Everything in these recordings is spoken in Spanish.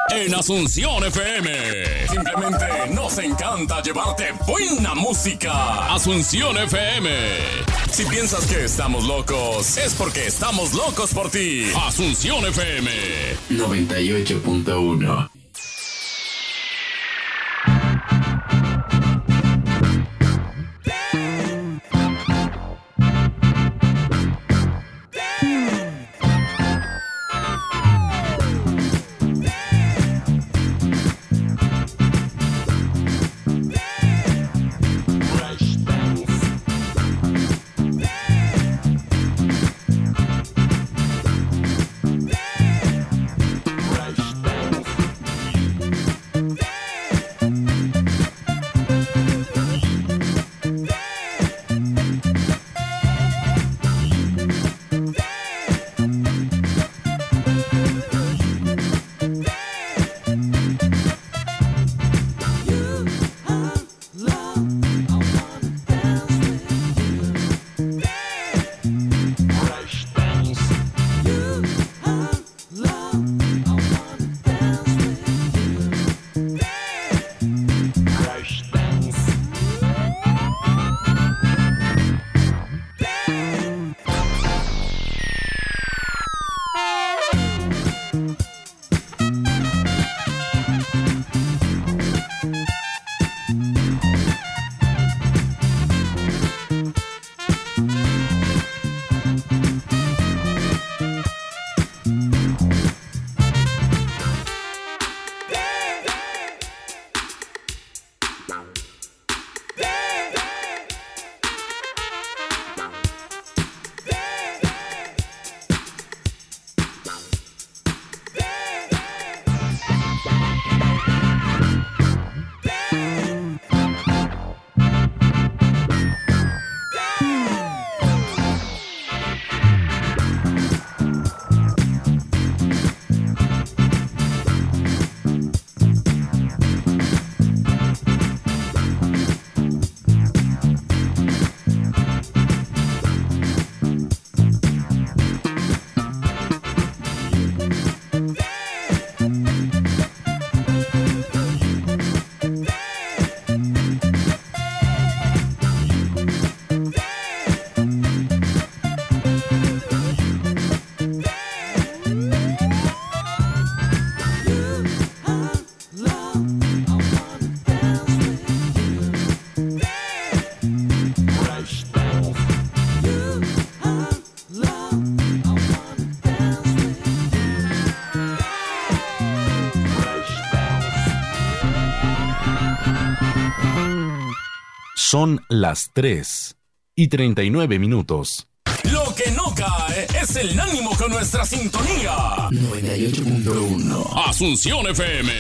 En Asunción FM. Simplemente nos encanta llevarte buena música. Asunción FM. Si piensas que estamos locos, es porque estamos locos por ti. Asunción FM 98.1. Son las 3:39. Lo que no cae es el ánimo con nuestra sintonía. 98.1. Asunción FM.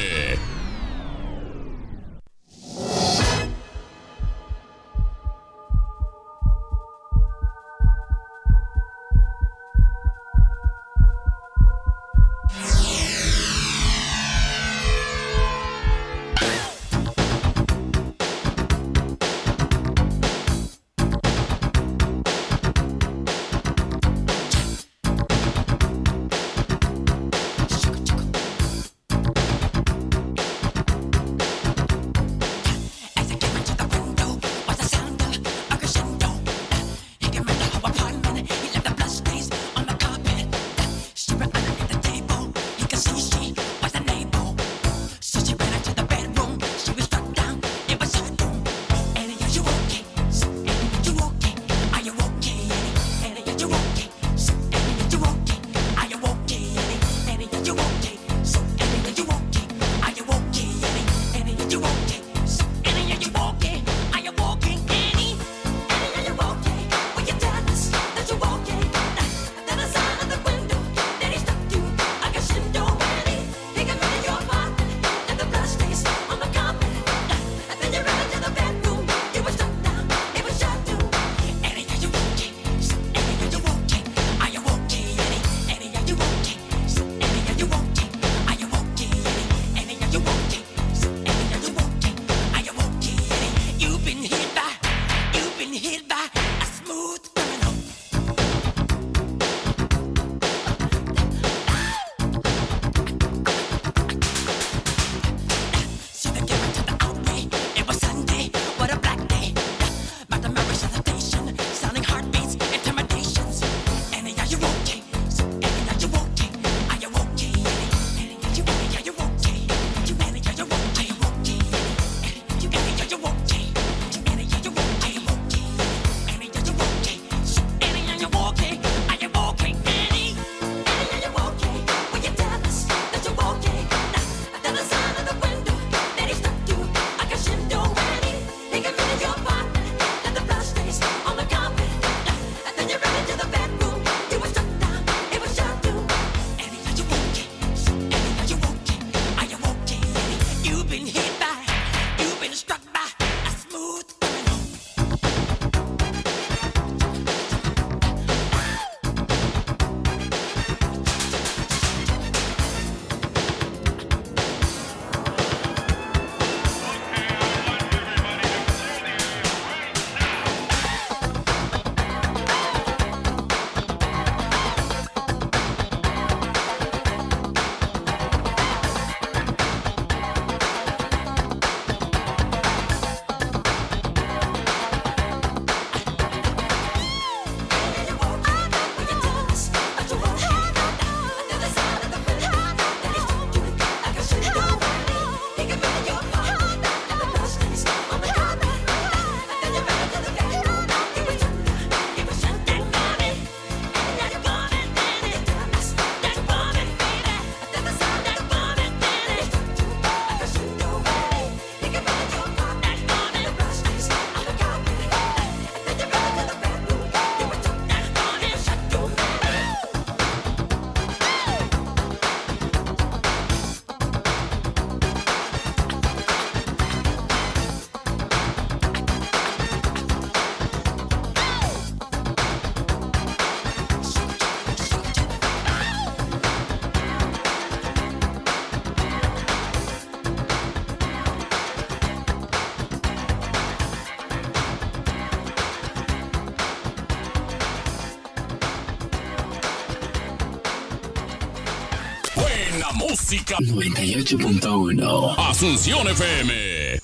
Buena música. 98.1 Asunción FM.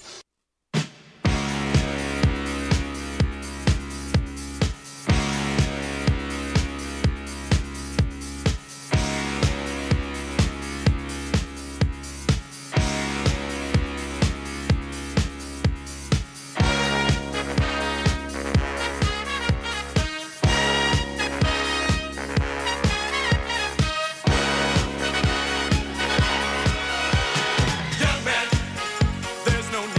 Young man, there's no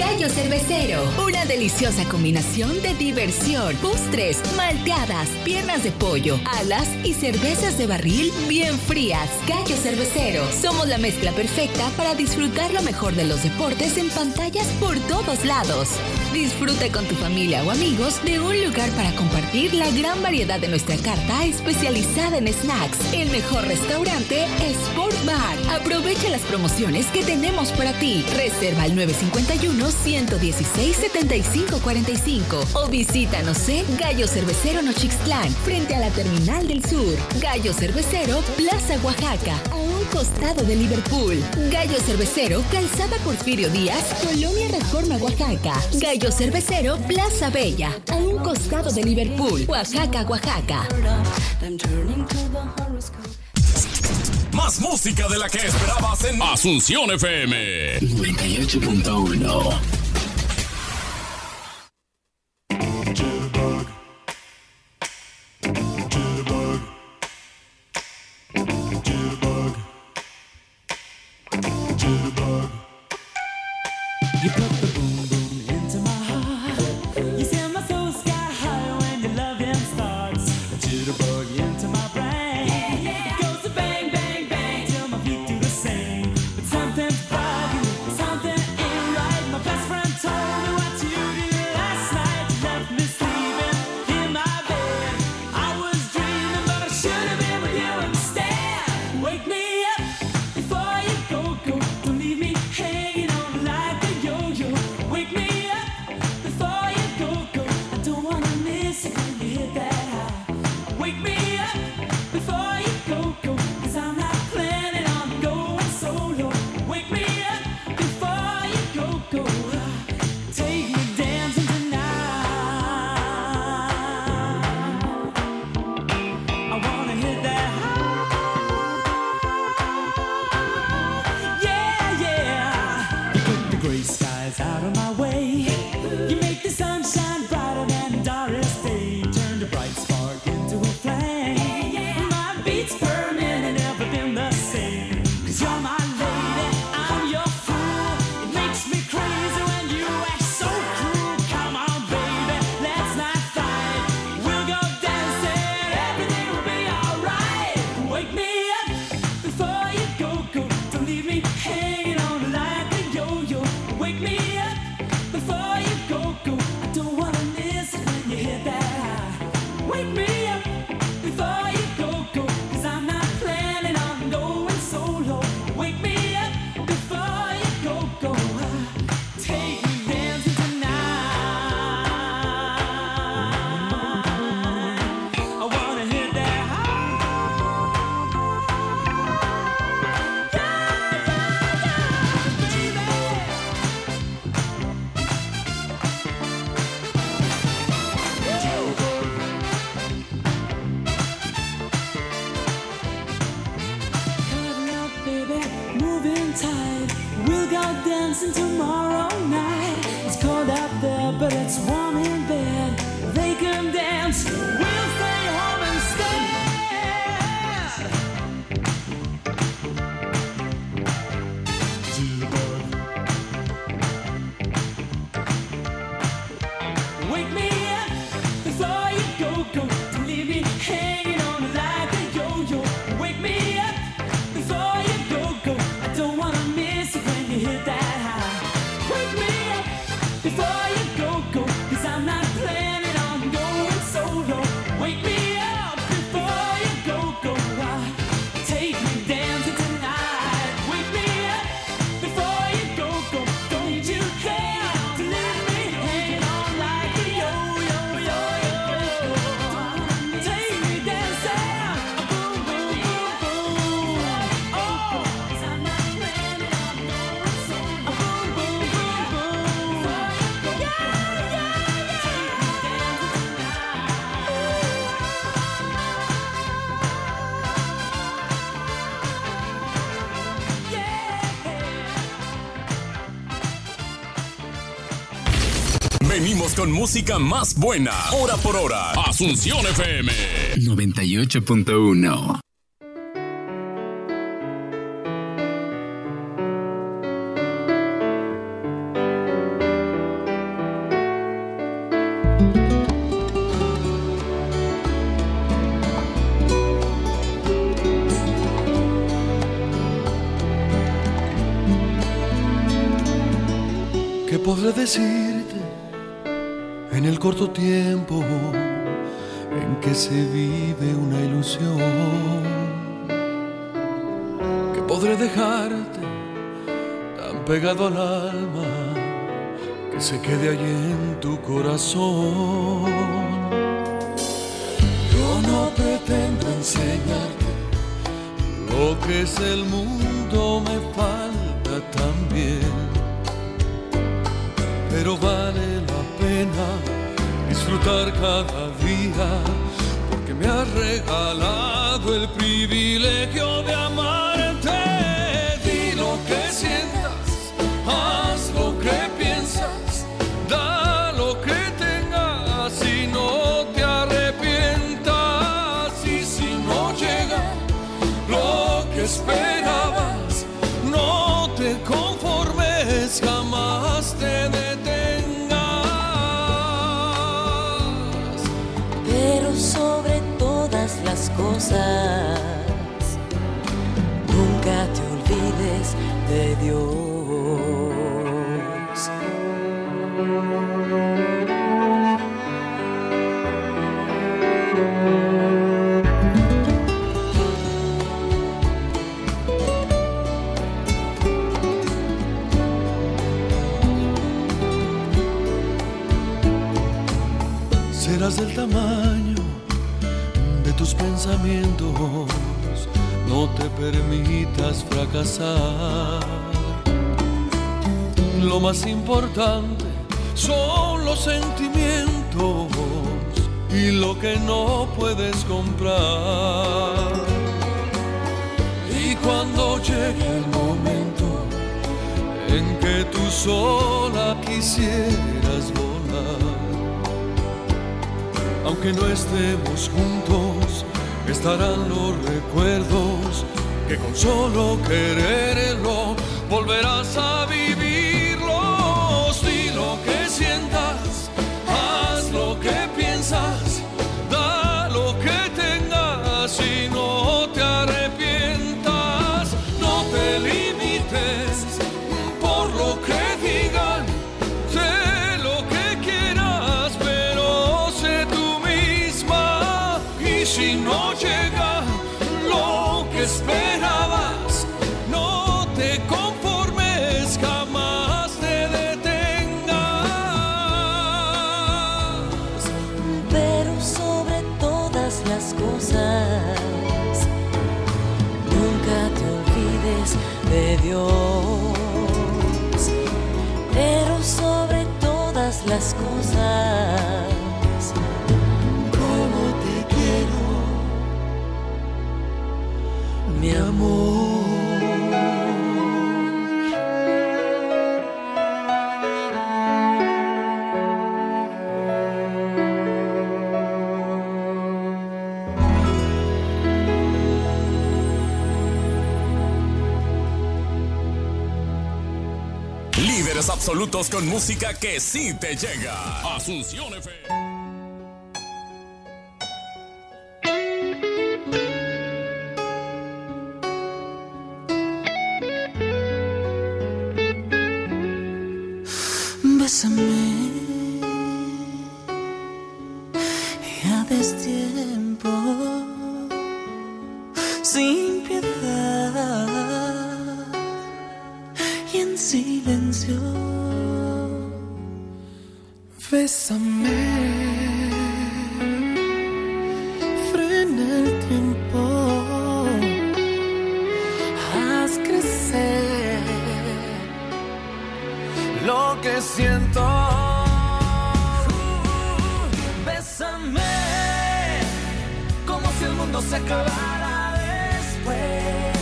Gallo Cervecero, una deliciosa combinación de diversión, postres, malteadas, piernas de pollo, alas y cervezas de barril bien frías. Gallo Cervecero, somos la mezcla perfecta para disfrutar lo mejor de los deportes en pantallas por todos lados. Disfruta con tu familia o amigos de un lugar para compartir la gran variedad de nuestra carta especializada en snacks. El mejor restaurante Sport Bar. Aprovecha las promociones que tenemos para ti. Reserva al 951-116-7545 o visítanos en Gallo Cervecero Nochixtlán, frente a la Terminal del Sur. Gallo Cervecero, Plaza Oaxaca, a un costado de Liverpool. Gallo Cervecero, Calzada Porfirio Díaz, Colonia Reforma, Oaxaca. Gallo Cervecero, Plaza Bella, a un costado de Liverpool, Oaxaca, Oaxaca. Más música de la que esperabas en Asunción FM 98.1. Venimos con música más buena, hora por hora. Asunción FM 98.1. podré decirte en el corto tiempo en que se vive una ilusión, que podré dejarte tan pegado al alma que se quede allí en tu corazón. Yo no pretendo enseñarte lo que es el mundo, me falta también, pero vale la pena disfrutar cada día, porque me has regalado el privilegio de amarte. Di lo que sientas, haz lo que piensas, da lo que tengas y no te arrepientas. Y si no llega lo que esperabas, no te conformes, jamás te detengas. Pero sobre todas las cosas, nunca te olvides de Dios. Serás del tamaño de tus pensamientos, no te permitas fracasar. Lo más importante son los sentimientos y lo que no puedes comprar. Y cuando llegue el momento en que tú sola quisieras volar, aunque no estemos juntos, estarán los recuerdos que con solo quererlo volverás a vivirlos. Di lo que sientas, haz lo que piensas, da lo que tengas y no te arrepientas. No te limites por lo que digan, sé lo que quieras, pero sé tú misma. Y si no llega lo que esperabas, no te conformes, jamás te detengas. Pero sobre todas las cosas, nunca te olvides de Dios. Pero sobre todas las cosas, como te quiero, mi amor. Líderes absolutos con música que sí te llega. Asunción FM. Bésame, ya destiempo, sin piedad y en silencio. Bésame, frena el tiempo, haz crecer lo que siento. Bésame como si el mundo se acabara después.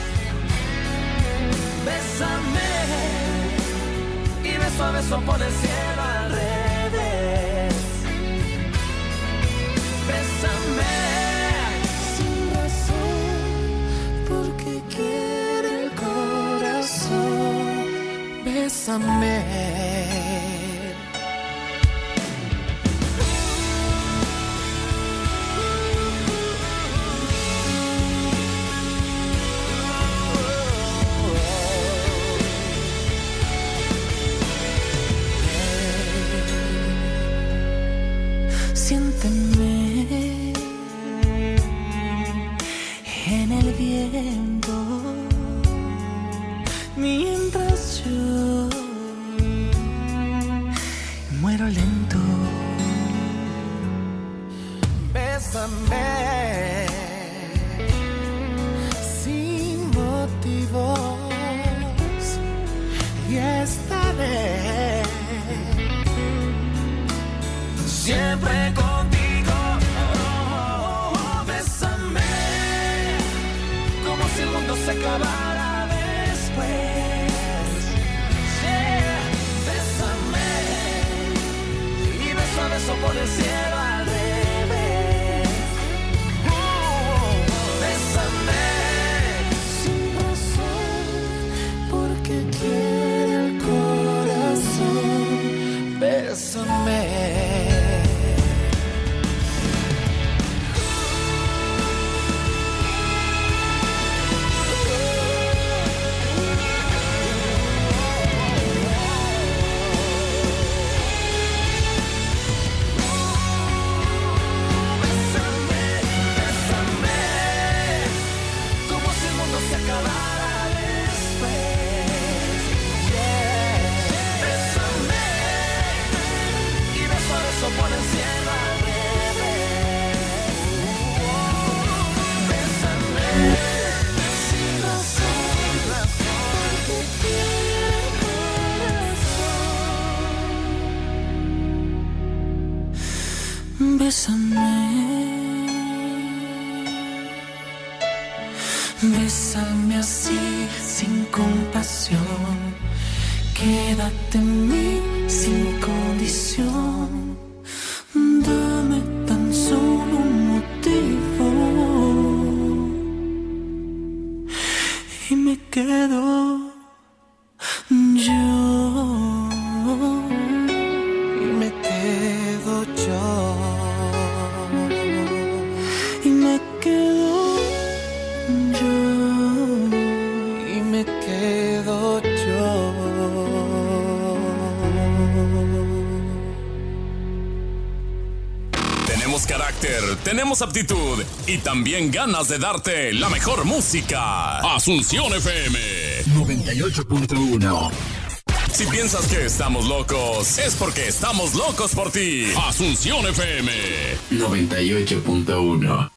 Bésame y beso a beso por el cielo al revés. Bésame sin razón, porque quiere el corazón. Bésame. Siénteme en el viento mientras yo muero lento. Bésame sin motivos y estaré siempre contigo. Bésame como si el mundo se acabara después. Yeah. Bésame y beso a beso por el cielo al revés. Bésame sin razón porque quiere el corazón. Bésame. Por el cielo al revés. Bésame sin razón, porque quiero corazón. Bésame así sin compasión. Quédate en mí sin condición. Dame tan solo un motivo y me quedo yo. Y me quedo yo. Y me quedo yo. Y me quedo yo. Tenemos carácter, tenemos aptitud y también ganas de darte la mejor música. Asunción FM 98.1. Si piensas que estamos locos, es porque estamos locos por ti. Asunción FM 98.1.